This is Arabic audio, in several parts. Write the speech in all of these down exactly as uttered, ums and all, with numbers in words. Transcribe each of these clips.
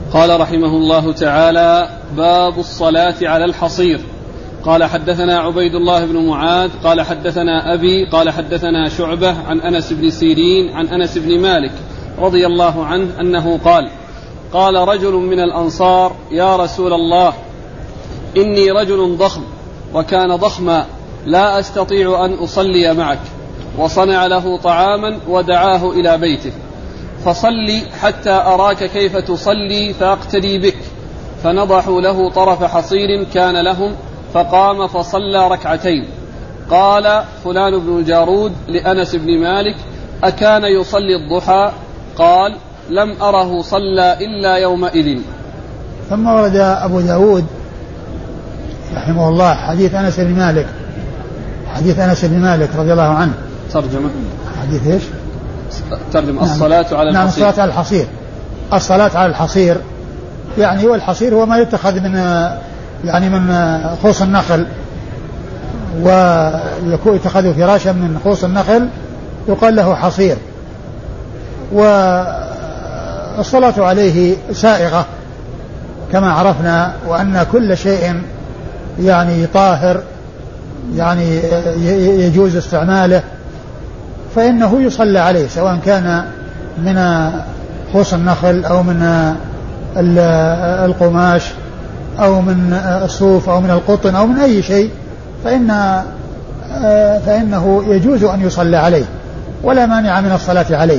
قال رحمه الله تعالى: باب الصلاة على الحصير. قال حدثنا عبيد الله بن معاذ قال حدثنا أبي قال حدثنا شعبة عن أنس بن سيرين عن أنس بن مالك رضي الله عنه أنه قال: قال رجل من الأنصار: يا رسول الله، إني رجل ضخم وكان ضخما لا أستطيع أن أصلي معك، وصنع له طعاما ودعاه إلى بيته، فصلي حتى أراك كيف تصلي فأقتدي بك. فنضحوا له طرف حصير كان لهم، فقام فصلى ركعتين. قال فلان بن الجارود لأنس بن مالك: أكان يصلي الضحى؟ قال: لم أره صلى إلا يومئذ. ثم ورد أبو داود رحمه الله حديث أنس بن مالك حديث أنس بن مالك رضي الله عنه. ترجمة حديث إيش؟ ترجم نعم. الصلاة على الحصير. نعم، الصلاة على الحصير. الصلاة على الحصير يعني والحصير هو ما يتخذ من يعني من خوص النخل، ويكون يتخذ فراشا من خوص النخل يقال له حصير. والصلاة عليه سائغة كما عرفنا، وأن كل شيء يعني طاهر يعني يجوز استعماله فإنه يصلى عليه، سواء كان من خوص النخل أو من القماش أو من الصوف أو من القطن أو من أي شيء، فإن فإنه يجوز أن يصلى عليه ولا مانع من الصلاة عليه.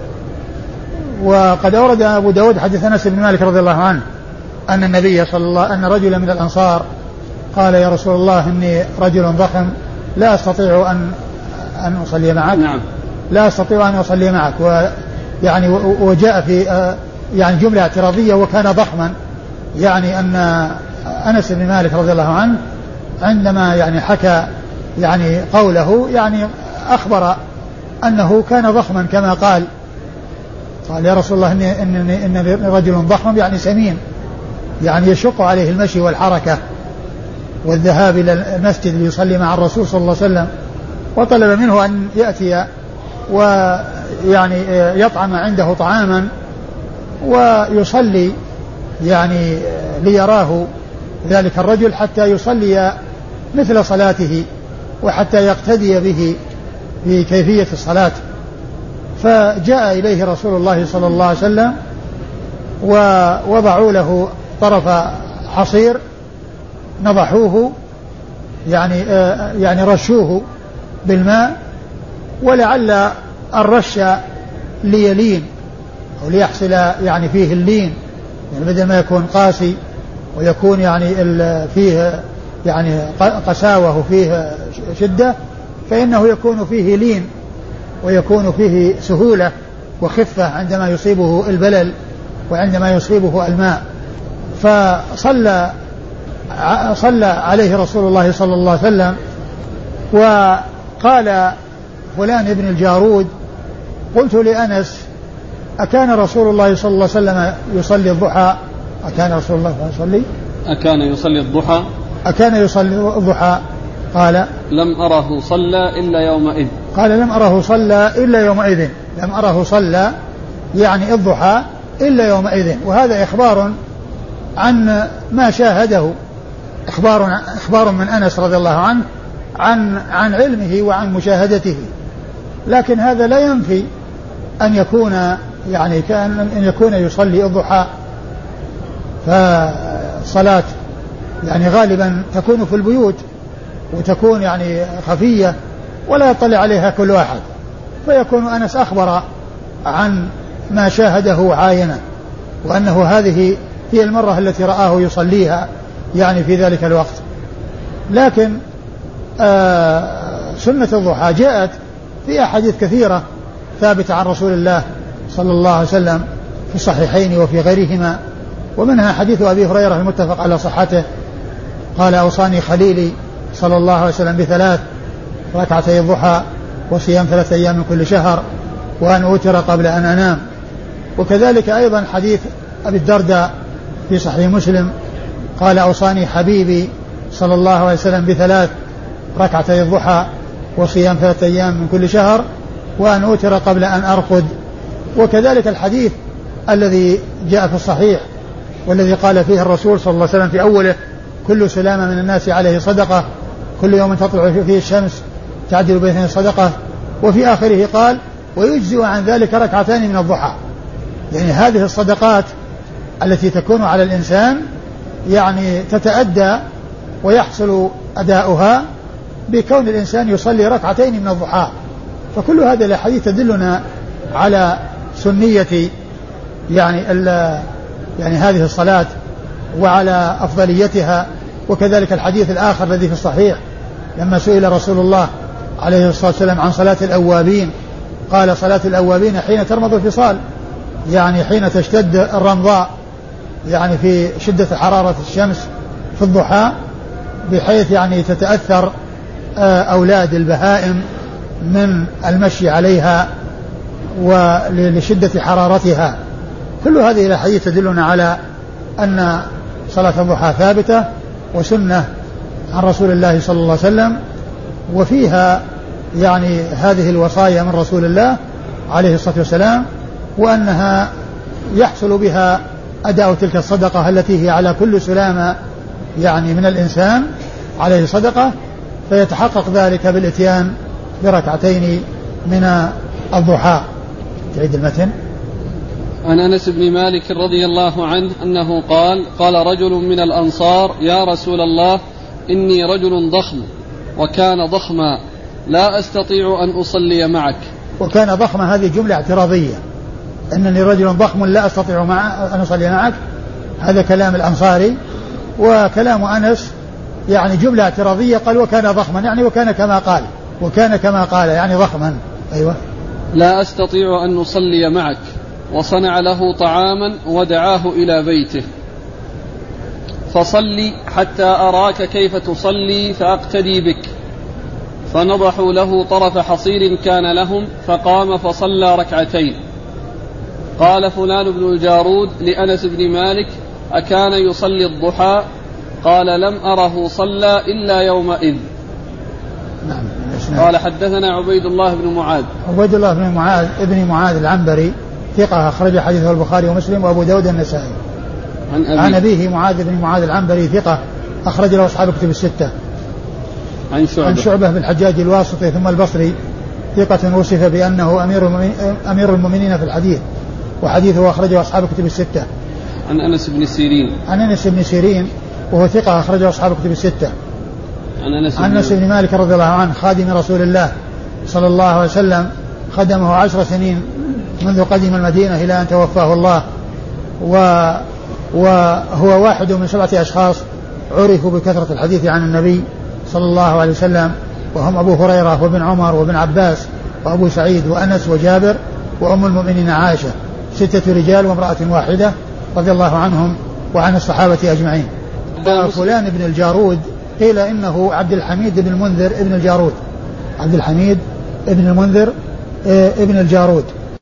وقد أورد أبو داود حديث أنس بن مالك رضي الله عنه أن النبي صلى الله أن رجلا من الأنصار قال: يا رسول الله، إني رجل ضخم لا أستطيع أن أن أصلي معك. نعم. لا أستطيع أن أصلي معك. ويعني وجاء في يعني جملة اعتراضية: وكان ضخما، يعني أن أنس بن مالك رضي الله عنه عندما يعني حكى يعني قوله يعني أخبر أنه كان ضخما كما قال. قال: يا رسول الله، إني, إني, إني رجل ضخم يعني سمين، يعني يشق عليه المشي والحركة والذهاب إلى المسجد ليصلي مع الرسول صلى الله عليه وسلم، وطلب منه أن يأتي ويعني يطعم عنده طعاما ويصلي يعني ليراه ذلك الرجل حتى يصلي مثل صلاته وحتى يقتدي به في كيفية الصلاة. فجاء إليه رسول الله صلى الله عليه وسلم ووضعوا له طرف حصير، نضحوه يعني آه يعني رشوه بالماء، ولعل الرش ليلين أو ليحصل يعني فيه اللين، يعني بدل ما يكون قاسي ويكون يعني فيه يعني قساوة وفيه شدة، فإنه يكون فيه لين ويكون فيه سهولة وخفة عندما يصيبه البلل وعندما يصيبه الماء. فصلى صلى عليه رسول الله صلى الله عليه وسلم. وقال فلان ابن الجارود: قلت لأنس: أكان رسول الله صلى الله عليه وسلم يصلي الضحى؟ أكان رسول الله يصلي أكان يصلي الضحى أكان يصلي الضحى؟ قال: لم أره صلى إلا يومئذ. قال: لم أره صلى إلا يومئذ. لم أره صلى يعني الضحى إلا يومئذ. وهذا إخبار عن ما شاهده، إخبار إخبار من أنس رضي الله عنه عن عن علمه وعن مشاهدته، لكن هذا لا ينفي أن يكون يعني كان أن يكون يصلي الضحى. فالصلاة يعني غالبا تكون في البيوت وتكون يعني خفية ولا يطلع عليها كل واحد، فيكون أنس أخبر عن ما شاهده عاينا، وأنه هذه هي المرة التي رآه يصليها يعني في ذلك الوقت. لكن آه سنة الضحى جاءت في أحاديث كثيرة ثابتة عن رسول الله صلى الله عليه وسلم في الصحيحين وفي غيرهما، ومنها حديث أبي هريرة المتفق على صحته قال: أوصاني خليلي صلى الله عليه وسلم بثلاث: ركعتي الضحى وصيام ثلاثة أيام من كل شهر وأن أوتر قبل أن أنام. وكذلك أيضا حديث أبي الدرداء في صحيح مسلم قال: أوصاني حبيبي صلى الله عليه وسلم بثلاث: ركعتي الضحى وصيام ثلاثة أيام من كل شهر وأن أوتر قبل أن أرقد. وكذلك الحديث الذي جاء في الصحيح والذي قال فيه الرسول صلى الله عليه وسلم في أوله: كل سلامة من الناس عليه صدقة، كل يوم تطلع فيه الشمس تعدل بين صدقة. وفي آخره قال: ويجزئ عن ذلك ركعتان من الضحى. يعني هذه الصدقات التي تكون على الإنسان يعني تتأدى ويحصل أداؤها بكون الإنسان يصلي ركعتين من الضحى. فكل هذه الأحاديث تدلنا على سنية يعني يعني هذه الصلاة وعلى أفضليتها. وكذلك الحديث الآخر الذي في الصحيح لما سئل رسول الله عليه الصلاة والسلام عن صلاة الأوابين قال: صلاة الأوابين حين ترمض الفصال، يعني حين تشتد الرمضاء، يعني في شدة حرارة الشمس في الضحى، بحيث يعني تتأثر أولاد البهائم من المشي عليها ولشدة حرارتها. كل هذه الأحاديث تدلنا على أن صلاة الضحى ثابتة وسنة عن رسول الله صلى الله عليه وسلم، وفيها يعني هذه الوصايا من رسول الله عليه الصلاة والسلام، وأنها يحصل بها أداء تلك الصدقة التي هي على كل سلامة يعني من الإنسان عليه صدقة، فيتحقق ذلك بالإتيان بركعتين من الضحى. تعيد المتن. عن أنس بن مالك رضي الله عنه أنه قال: قال رجل من الأنصار: يا رسول الله، إني رجل ضخم وكان ضخما لا أستطيع أن أصلي معك. وكان ضخما هذه جملة اعتراضية، إنني رجل ضخم لا أستطيع مع أن أصلي معك، هذا كلام الأنصاري. وكلام أنس يعني جملة اعتراضية، قال وكان ضخما، يعني وكان كما قال، وكان كما قال يعني ضخما. أيوة. لا أستطيع أن أصلي معك، وصنع له طعاما ودعاه إلى بيته، فصلي حتى أراك كيف تصلي فأقتدي بك. فنضحوا له طرف حصير كان لهم، فقام فصلى ركعتين. قال فلان بن الجارود لأنس بن مالك: أكان يصلي الضحى؟ قال: لم أره صلى إلا يومئذ. نعم. قال حدثنا عبيد الله بن معاذ. عبيد الله بن معاذ ابن معاذ العنبري ثقة، أخرج حديثه البخاري ومسلم وأبو داود النسائي. عن أبيه, عن أبيه معاذ بن معاذ العنبري ثقة، أخرج له أصحاب الكتب الستة. عن شعبة, عن شعبة بن الحجاج الواسطي ثم البصري، ثقة وصف بأنه أمير المؤمنين, أمير المؤمنين في الحديث، وحديثه أخرجه أصحاب الكتب الستة. عن أنس بن سيرين. عن أنس بن سيرين وهو ثقة، أخرجه أصحاب الكتب الستة. عن أنس, عن أنس بن مالك رضي الله عنه خادم رسول الله صلى الله عليه وسلم، خدمه عشر سنين منذ قدم المدينة إلى أن توفاه الله، و وهو واحد من سبعة أشخاص عرفوا بكثرة الحديث عن النبي صلى الله عليه وسلم، وهم أبو هريرة وابن عمر وابن عباس وأبو سعيد وأنس وجابر وأم المؤمنين عائشة، ستة رجال وامرأة واحدة رضي الله عنهم وعن الصحابة أجمعين. فلان بن الجارود قيل إنه عبد الحميد بن المنذر ابن الجارود، عبد الحميد ابن المنذر ابن الجارود.